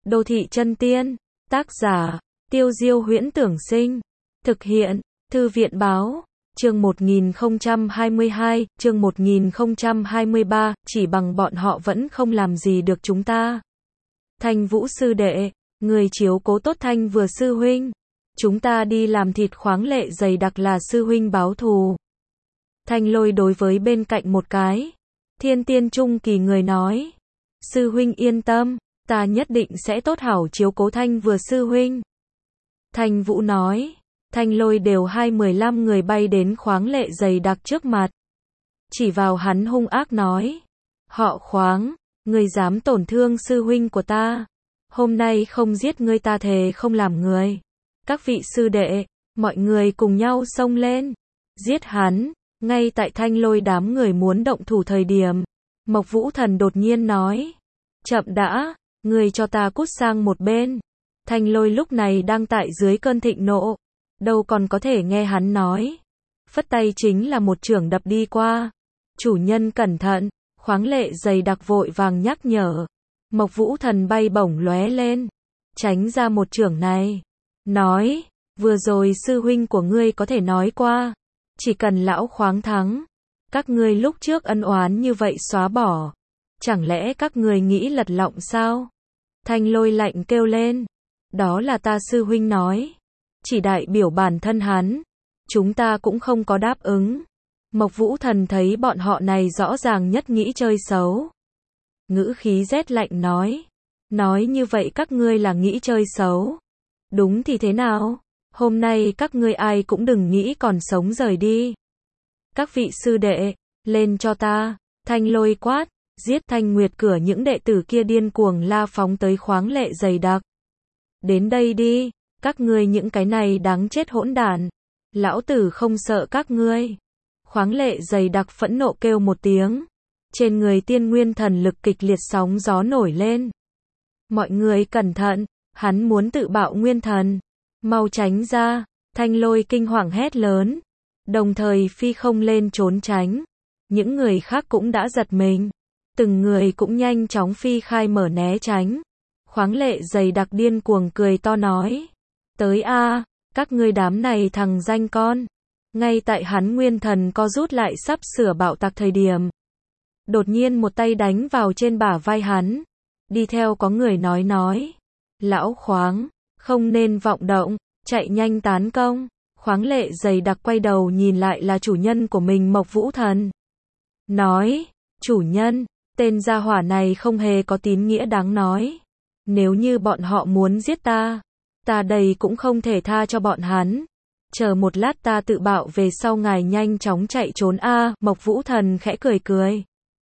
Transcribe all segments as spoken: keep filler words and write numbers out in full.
Đô thị chân tiên, tác giả, Tiêu Diêu Huyễn Tưởng Sinh, thực hiện, Thư viện Báo, chương một nghìn không trăm hai mươi hai, chương một nghìn không trăm hai mươi ba, chỉ bằng bọn họ vẫn không làm gì được chúng ta. Thanh Vũ sư đệ, người chiếu cố tốt Thanh Vừa sư huynh, chúng ta đi làm thịt khoáng lệ dày đặc là sư huynh báo thù. Thanh Lôi đối với bên cạnh một cái thiên tiên trung kỳ người nói, sư huynh yên tâm, ta nhất định sẽ tốt hảo chiếu cố Thanh Vừa sư huynh. Thanh Vũ nói, Thanh Lôi đều hai mười lăm người bay đến khoáng lệ dày đặc trước mặt, chỉ vào hắn hung ác nói, họ Khoáng, ngươi dám tổn thương sư huynh của ta, hôm nay không giết ngươi ta thề không làm người. Các vị sư đệ, mọi người cùng nhau xông lên, giết hắn. Ngay tại Thanh Lôi đám người muốn động thủ thời điểm, Mộc Vũ Thần đột nhiên nói, chậm đã, ngươi cho ta cút sang một bên. Thanh Lôi lúc này đang tại dưới cơn thịnh nộ, đâu còn có thể nghe hắn nói, phất tay chính là một chưởng đập đi qua. Chủ nhân cẩn thận, khoáng lệ dày đặc vội vàng nhắc nhở. Mộc Vũ Thần bay bổng lóe lên, tránh ra một chưởng này, nói, vừa rồi sư huynh của ngươi có thể nói qua, chỉ cần lão Khoáng thắng, các ngươi lúc trước ân oán như vậy xóa bỏ, chẳng lẽ các ngươi nghĩ lật lọng sao? Thanh Lôi lạnh kêu lên, đó là ta sư huynh nói, chỉ đại biểu bản thân hắn, chúng ta cũng không có đáp ứng. Mộc Vũ Thần thấy bọn họ này rõ ràng nhất nghĩ chơi xấu, ngữ khí rét lạnh nói, nói như vậy các ngươi là nghĩ chơi xấu, đúng thì thế nào? Hôm nay các ngươi ai cũng đừng nghĩ còn sống rời đi. Các vị sư đệ, lên cho ta. Thanh Lôi quát, giết Thanh Nguyệt cửa những đệ tử kia điên cuồng la phóng tới khoáng lệ dày đặc. Đến đây đi, các ngươi những cái này đáng chết hỗn đản. Lão tử không sợ các ngươi. Khoáng lệ dày đặc phẫn nộ kêu một tiếng. Trên người tiên nguyên thần lực kịch liệt sóng gió nổi lên. Mọi người cẩn thận, hắn muốn tự bạo nguyên thần. Mau tránh ra, Thanh Lôi kinh hoàng hét lớn, đồng thời phi không lên trốn tránh. Những người khác cũng đã giật mình, từng người cũng nhanh chóng phi khai mở né tránh. Khoáng lệ dày đặc điên cuồng cười to nói, tới a, các ngươi đám này thằng danh con. Ngay tại hắn nguyên thần co rút lại sắp sửa bạo tạc thời điểm, đột nhiên một tay đánh vào trên bả vai hắn, đi theo có người nói nói, lão Khoáng, không nên vọng động, chạy nhanh tán công. Khoáng lệ dày đặc quay đầu nhìn lại là chủ nhân của mình Mộc Vũ Thần. Nói, chủ nhân, tên gia hỏa này không hề có tín nghĩa đáng nói. Nếu như bọn họ muốn giết ta, ta đây cũng không thể tha cho bọn hắn. Chờ một lát ta tự bạo về sau ngài nhanh chóng chạy trốn a. Mộc Vũ Thần khẽ cười cười.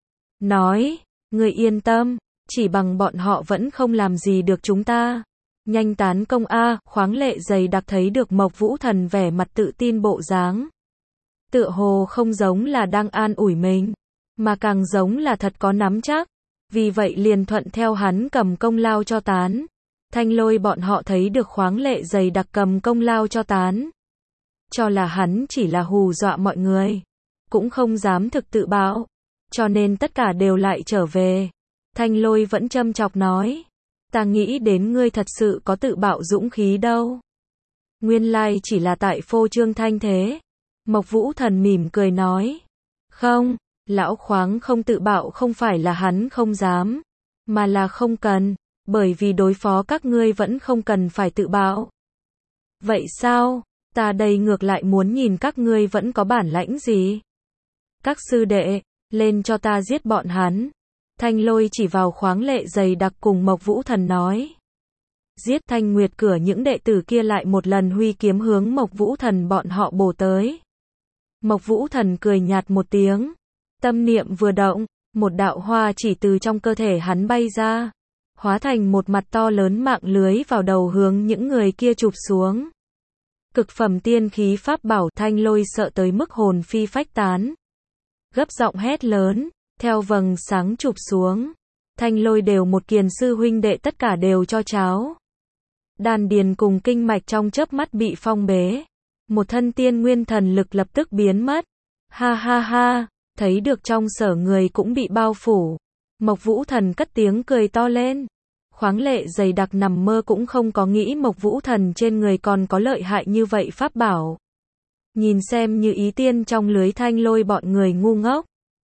Nói, người yên tâm, chỉ bằng bọn họ vẫn không làm gì được chúng ta. Nhanh tán công a. Khoáng lệ dày đặc thấy được Mộc Vũ Thần vẻ mặt tự tin bộ dáng, tựa hồ không giống là đang an ủi mình, mà càng giống là thật có nắm chắc, vì vậy liền thuận theo hắn cầm công lao cho tán. Thanh Lôi bọn họ thấy được khoáng lệ dày đặc cầm công lao cho tán, cho là hắn chỉ là hù dọa mọi người, cũng không dám thực tự bạo, cho nên tất cả đều lại trở về. Thanh Lôi vẫn châm chọc nói, ta nghĩ đến ngươi thật sự có tự bạo dũng khí đâu. Nguyên lai chỉ là tại phô trương thanh thế. Mộc Vũ Thần mỉm cười nói, không, lão Khoáng không tự bạo không phải là hắn không dám, mà là không cần, bởi vì đối phó các ngươi vẫn không cần phải tự bạo. Vậy sao, ta đây ngược lại muốn nhìn các ngươi vẫn có bản lãnh gì. Các sư đệ, lên cho ta giết bọn hắn. Thanh Lôi chỉ vào khoáng lệ dày đặc cùng Mộc Vũ Thần nói. Giết Thanh Nguyệt cửa những đệ tử kia lại một lần huy kiếm hướng Mộc Vũ Thần bọn họ bổ tới. Mộc Vũ Thần cười nhạt một tiếng. Tâm niệm vừa động, một đạo hoa chỉ từ trong cơ thể hắn bay ra, hóa thành một mặt to lớn mạng lưới vào đầu hướng những người kia chụp xuống. Cực phẩm tiên khí pháp bảo. Thanh Lôi sợ tới mức hồn phi phách tán, gấp giọng hét lớn. Theo vầng sáng chụp xuống, Thanh Lôi đều một kiền sư huynh đệ tất cả đều cho cháo. Đan điền cùng kinh mạch trong chớp mắt bị phong bế. Một thân tiên nguyên thần lực lập tức biến mất. Ha ha ha, thấy được trong sở người cũng bị bao phủ. Mộc Vũ Thần cất tiếng cười to lên. Khoáng lệ dày đặc nằm mơ cũng không có nghĩ Mộc Vũ Thần trên người còn có lợi hại như vậy pháp bảo. Nhìn xem Như Ý Tiên trong lưới Thanh Lôi bọn người ngu ngốc.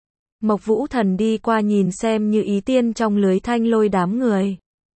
Mộc Vũ Thần đi qua nhìn xem Như Ý Tiên trong lưới Thanh Lôi đám người.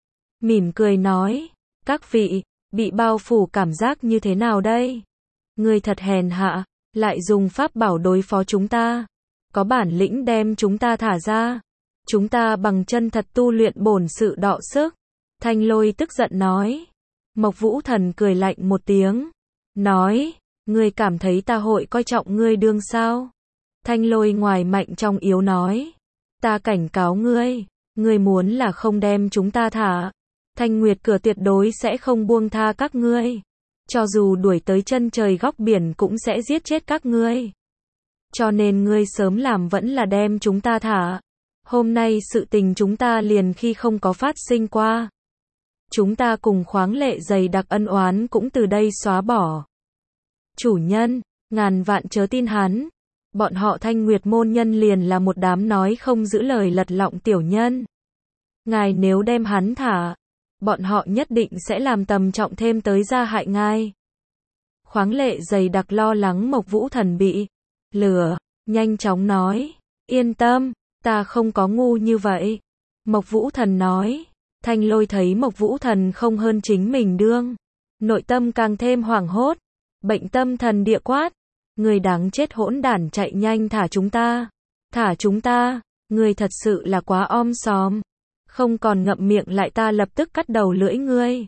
Mỉm cười nói, các vị, bị bao phủ cảm giác như thế nào đây? Người thật hèn hạ, lại dùng pháp bảo đối phó chúng ta. Có bản lĩnh đem chúng ta thả ra. Chúng ta bằng chân thật tu luyện bổn sự đọ sức. Thanh Lôi tức giận nói. Mộc Vũ Thần cười lạnh một tiếng. Nói, ngươi cảm thấy ta hội coi trọng ngươi đương sao? Thanh Lôi ngoài mạnh trong yếu nói. Ta cảnh cáo ngươi, ngươi muốn là không đem chúng ta thả. Thanh Nguyệt Cửa tuyệt đối sẽ không buông tha các ngươi. Cho dù đuổi tới chân trời góc biển cũng sẽ giết chết các ngươi. Cho nên ngươi sớm làm vẫn là đem chúng ta thả. Hôm nay sự tình chúng ta liền khi không có phát sinh qua. Chúng ta cùng khoáng lệ dày đặc ân oán cũng từ đây xóa bỏ. Chủ nhân, ngàn vạn chớ tin hắn. Bọn họ Thanh Nguyệt môn nhân liền là một đám nói không giữ lời lật lọng tiểu nhân. Ngài nếu đem hắn thả, bọn họ nhất định sẽ làm tầm trọng thêm tới gia hại ngài. Khoáng lệ dày đặc lo lắng Mộc Vũ Thần bị lừa, nhanh chóng nói, yên tâm, ta không có ngu như vậy. Mộc Vũ Thần nói, Thanh Lôi thấy Mộc Vũ Thần không hơn chính mình đương. Nội tâm càng thêm hoảng hốt, bệnh tâm thần địa quát. Người đáng chết hỗn đản chạy nhanh thả chúng ta. Thả chúng ta, người thật sự là quá om sòm. Không còn ngậm miệng lại ta lập tức cắt đầu lưỡi ngươi.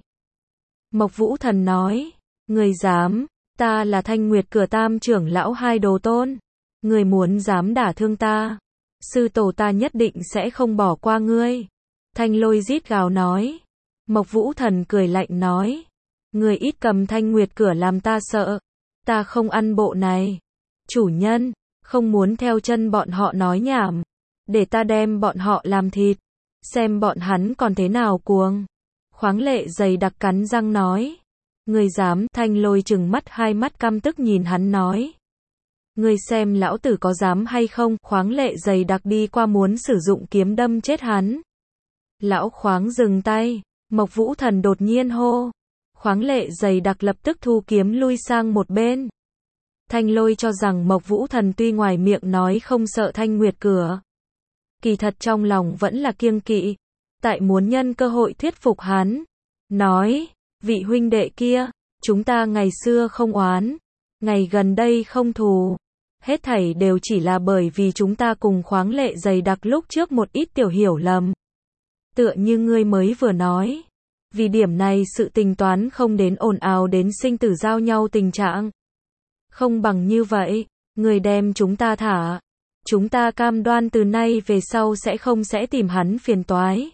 Mộc Vũ Thần nói, người dám, ta là Thanh Nguyệt Cửa tam trưởng lão hai đồ tôn. Người muốn dám đả thương ta, sư tổ ta nhất định sẽ không bỏ qua ngươi. Thanh Lôi rít gào nói. Mộc Vũ Thần cười lạnh nói, người ít cầm Thanh Nguyệt Cửa làm ta sợ. Ta không ăn bộ này. Chủ nhân, không muốn theo chân bọn họ nói nhảm. Để ta đem bọn họ làm thịt. Xem bọn hắn còn thế nào cuồng. Khoáng lệ dày đặc cắn răng nói. Người dám, Thanh Lôi trừng mắt hai mắt căm tức nhìn hắn nói. Người xem lão tử có dám hay không, khoáng lệ dày đặc đi qua muốn sử dụng kiếm đâm chết hắn. Lão khoáng dừng tay, Mộc Vũ Thần đột nhiên hô. Khoáng lệ dày đặc lập tức thu kiếm lui sang một bên. Thanh Lôi cho rằng Mộc Vũ Thần tuy ngoài miệng nói không sợ Thanh Nguyệt Cửa. Kỳ thật trong lòng vẫn là kiêng kỵ. Tại muốn nhân cơ hội thuyết phục hắn. Nói, vị huynh đệ kia, chúng ta ngày xưa không oán. Ngày gần đây không thù. Hết thảy đều chỉ là bởi vì chúng ta cùng khoáng lệ dày đặc lúc trước một ít tiểu hiểu lầm. Tựa như ngươi mới vừa nói. Vì điểm này sự tình toán không đến ồn ào đến sinh tử giao nhau tình trạng. Không bằng như vậy, người đem chúng ta thả. Chúng ta cam đoan từ nay về sau sẽ không sẽ tìm hắn phiền toái.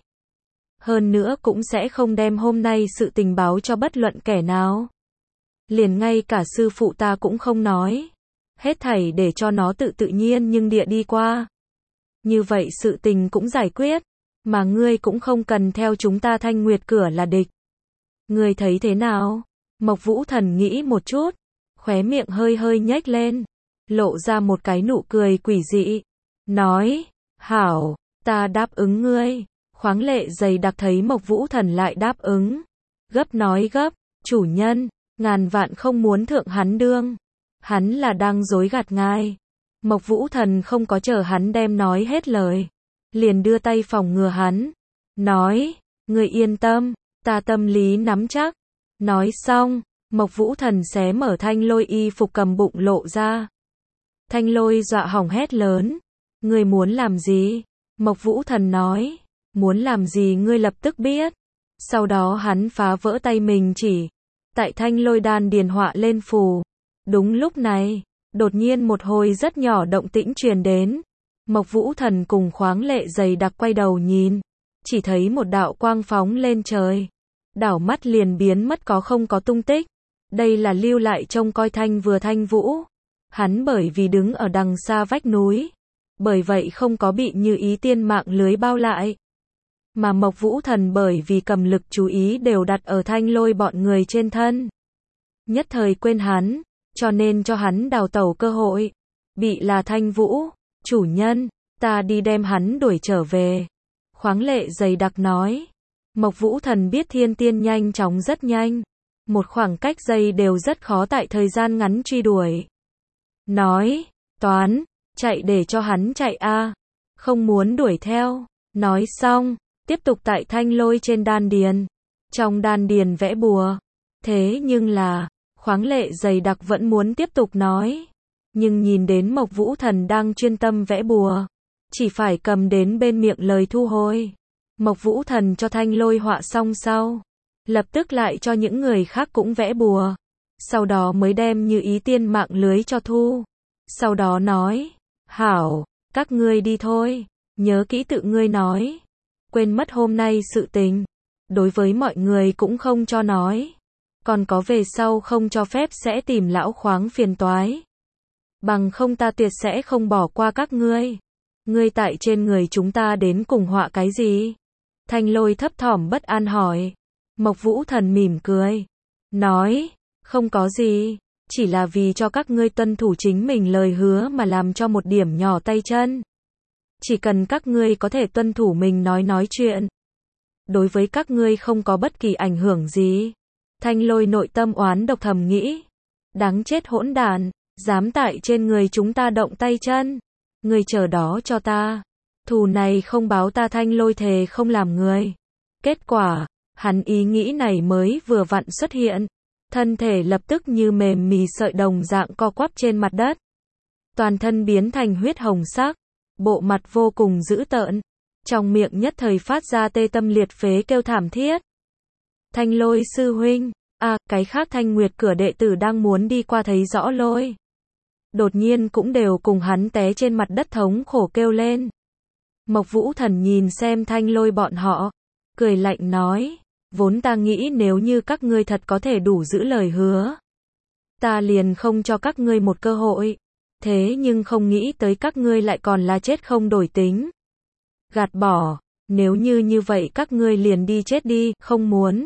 Hơn nữa cũng sẽ không đem hôm nay sự tình báo cho bất luận kẻ nào. Liền ngay cả sư phụ ta cũng không nói. Hết thảy để cho nó tự tự nhiên nhưng địa đi qua. Như vậy sự tình cũng giải quyết. Mà ngươi cũng không cần theo chúng ta Thanh Nguyệt Cửa là địch. Ngươi thấy thế nào? Mộc Vũ Thần nghĩ một chút. Khóe miệng hơi hơi nhếch lên. Lộ ra một cái nụ cười quỷ dị. Nói, hảo, ta đáp ứng ngươi. Khoáng lệ dày đặc thấy Mộc Vũ Thần lại đáp ứng. Gấp nói gấp, chủ nhân, ngàn vạn không muốn thượng hắn đương. Hắn là đang dối gạt ngài. Mộc Vũ Thần không có chờ hắn đem nói hết lời. Liền đưa tay phòng ngừa hắn. Nói, người yên tâm, ta tâm lý nắm chắc. Nói xong, Mộc Vũ Thần xé mở Thanh Lôi y phục cầm bụng lộ ra. Thanh Lôi dọa hỏng hét lớn. Ngươi muốn làm gì? Mộc Vũ Thần nói. Muốn làm gì ngươi lập tức biết. Sau đó hắn phá vỡ tay mình chỉ. Tại Thanh Lôi đan điền họa lên phù. Đúng lúc này, đột nhiên một hồi rất nhỏ động tĩnh truyền đến. Mộc Vũ Thần cùng khoáng lệ dày đặc quay đầu nhìn. Chỉ thấy một đạo quang phóng lên trời. Đảo mắt liền biến mất có không có tung tích. Đây là lưu lại trông coi Thanh vừa Thanh Vũ. Hắn bởi vì đứng ở đằng xa vách núi. Bởi vậy không có bị Như Ý Tiên mạng lưới bao lại. Mà Mộc Vũ Thần bởi vì cầm lực chú ý đều đặt ở Thanh Lôi bọn người trên thân. Nhất thời quên hắn. Cho nên cho hắn đào tẩu cơ hội. Bị là Thanh Vũ. Chủ nhân, ta đi đem hắn đuổi trở về. Khoáng lệ dày đặc nói. Mộc Vũ Thần biết thiên tiên nhanh chóng rất nhanh. Một khoảng cách giây đều rất khó tại thời gian ngắn truy đuổi. Nói, toán, chạy để cho hắn chạy a, không muốn đuổi theo. Nói xong, tiếp tục tại thanh lôi trên đan điền. Trong đan điền vẽ bùa. Thế nhưng là, khoáng lệ dày đặc vẫn muốn tiếp tục nói. Nhưng nhìn đến Mộc Vũ Thần đang chuyên tâm vẽ bùa. Chỉ phải cầm đến bên miệng lời thu hồi. Mộc Vũ Thần cho thanh lôi họa xong sau. Lập tức lại cho những người khác cũng vẽ bùa. Sau đó mới đem như ý tiên mạng lưới cho thu. Sau đó nói, hảo, các ngươi đi thôi. Nhớ kỹ tự ngươi nói. Quên mất hôm nay sự tình. Đối với mọi người cũng không cho nói. Còn có về sau không cho phép sẽ tìm lão khoáng phiền toái. Bằng không ta tuyệt sẽ không bỏ qua các ngươi. Ngươi tại trên người chúng ta đến cùng họa cái gì? Thanh lôi thấp thỏm bất an hỏi. Mộc Vũ Thần mỉm cười. Nói, không có gì. Chỉ là vì cho các ngươi tuân thủ chính mình lời hứa mà làm cho một điểm nhỏ tay chân. Chỉ cần các ngươi có thể tuân thủ mình nói nói chuyện. Đối với các ngươi không có bất kỳ ảnh hưởng gì. Thanh lôi nội tâm oán độc thầm nghĩ. Đáng chết hỗn đản, dám tại trên người chúng ta động tay chân. Ngươi chờ đó cho ta. Thù này không báo ta thanh lôi thề không làm người. Kết quả, hắn ý nghĩ này mới vừa vặn xuất hiện. Thân thể lập tức như mềm mì sợi đồng dạng co quắp trên mặt đất. Toàn thân biến thành huyết hồng sắc. Bộ mặt vô cùng dữ tợn. Trong miệng nhất thời phát ra tê tâm liệt phế kêu thảm thiết. Thanh lôi sư huynh. À, cái khác Thanh Nguyệt cửa đệ tử đang muốn đi qua thấy rõ lôi. Đột nhiên cũng đều cùng hắn té trên mặt đất thống khổ kêu lên. Mộc Vũ Thần nhìn xem thanh lôi bọn họ. Cười lạnh nói. Vốn ta nghĩ nếu như các ngươi thật có thể đủ giữ lời hứa. Ta liền không cho các ngươi một cơ hội. Thế nhưng không nghĩ tới các ngươi lại còn là chết không đổi tính. Gạt bỏ. Nếu như như vậy các ngươi liền đi chết đi, không muốn.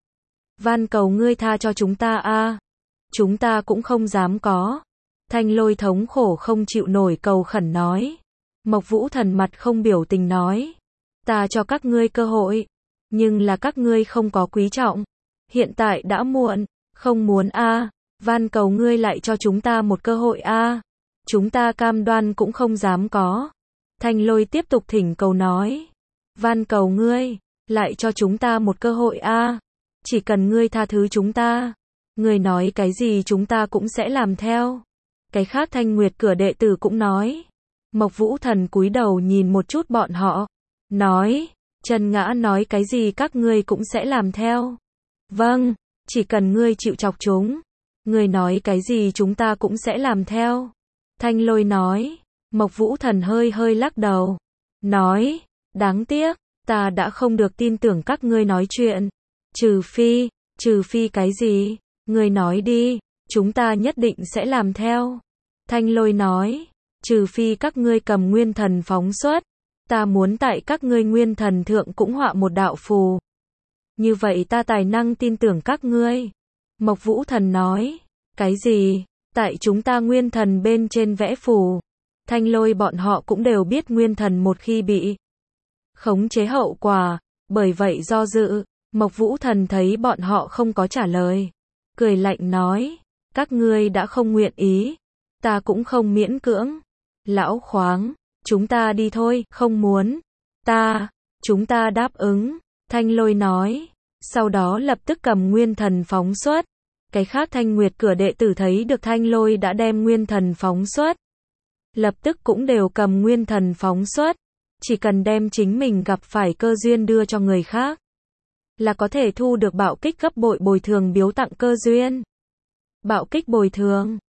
Van cầu ngươi tha cho chúng ta a. Chúng ta cũng không dám có. Thanh lôi thống khổ không chịu nổi cầu khẩn nói. Mộc Vũ Thần mặt không biểu tình nói. Ta cho các ngươi cơ hội. Nhưng là các ngươi không có quý trọng. Hiện tại đã muộn. Không muốn a. Van cầu ngươi lại cho chúng ta một cơ hội a. Chúng ta cam đoan cũng không dám có. Thanh lôi tiếp tục thỉnh cầu nói. Van cầu ngươi. Lại cho chúng ta một cơ hội a. Chỉ cần ngươi tha thứ chúng ta. Ngươi nói cái gì chúng ta cũng sẽ làm theo. Cái khác Thanh Nguyệt cửa đệ tử cũng nói. Mộc Vũ Thần cúi đầu nhìn một chút bọn họ. Nói. Trần Ngã nói cái gì các ngươi cũng sẽ làm theo. Vâng. Chỉ cần ngươi chịu chọc chúng. Ngươi nói cái gì chúng ta cũng sẽ làm theo. Thanh lôi nói. Mộc Vũ Thần hơi hơi lắc đầu. Nói. Đáng tiếc. Ta đã không được tin tưởng các ngươi nói chuyện. Trừ phi. Trừ phi cái gì? Ngươi nói đi. Chúng ta nhất định sẽ làm theo. Thanh lôi nói. Trừ phi các ngươi cầm nguyên thần phóng xuất. Ta muốn tại các ngươi nguyên thần thượng cũng họa một đạo phù. Như vậy ta tài năng tin tưởng các ngươi. Mộc Vũ Thần nói. Cái gì? Tại chúng ta nguyên thần bên trên vẽ phù. Thanh lôi bọn họ cũng đều biết nguyên thần một khi bị khống chế hậu quả. Bởi vậy do dự. Mộc Vũ Thần thấy bọn họ không có trả lời. Cười lạnh nói. Các ngươi đã không nguyện ý. Ta cũng không miễn cưỡng. Lão khoáng. Chúng ta đi thôi. Không muốn. Ta. Chúng ta đáp ứng. Thanh lôi nói. Sau đó lập tức cầm nguyên thần phóng xuất. Cái khác Thanh Nguyệt cửa đệ tử thấy được thanh lôi đã đem nguyên thần phóng xuất. Lập tức cũng đều cầm nguyên thần phóng xuất. Chỉ cần đem chính mình gặp phải cơ duyên đưa cho người khác. Là có thể thu được bạo kích gấp bội bồi thường biếu tặng cơ duyên. Bạo kích bồi thường.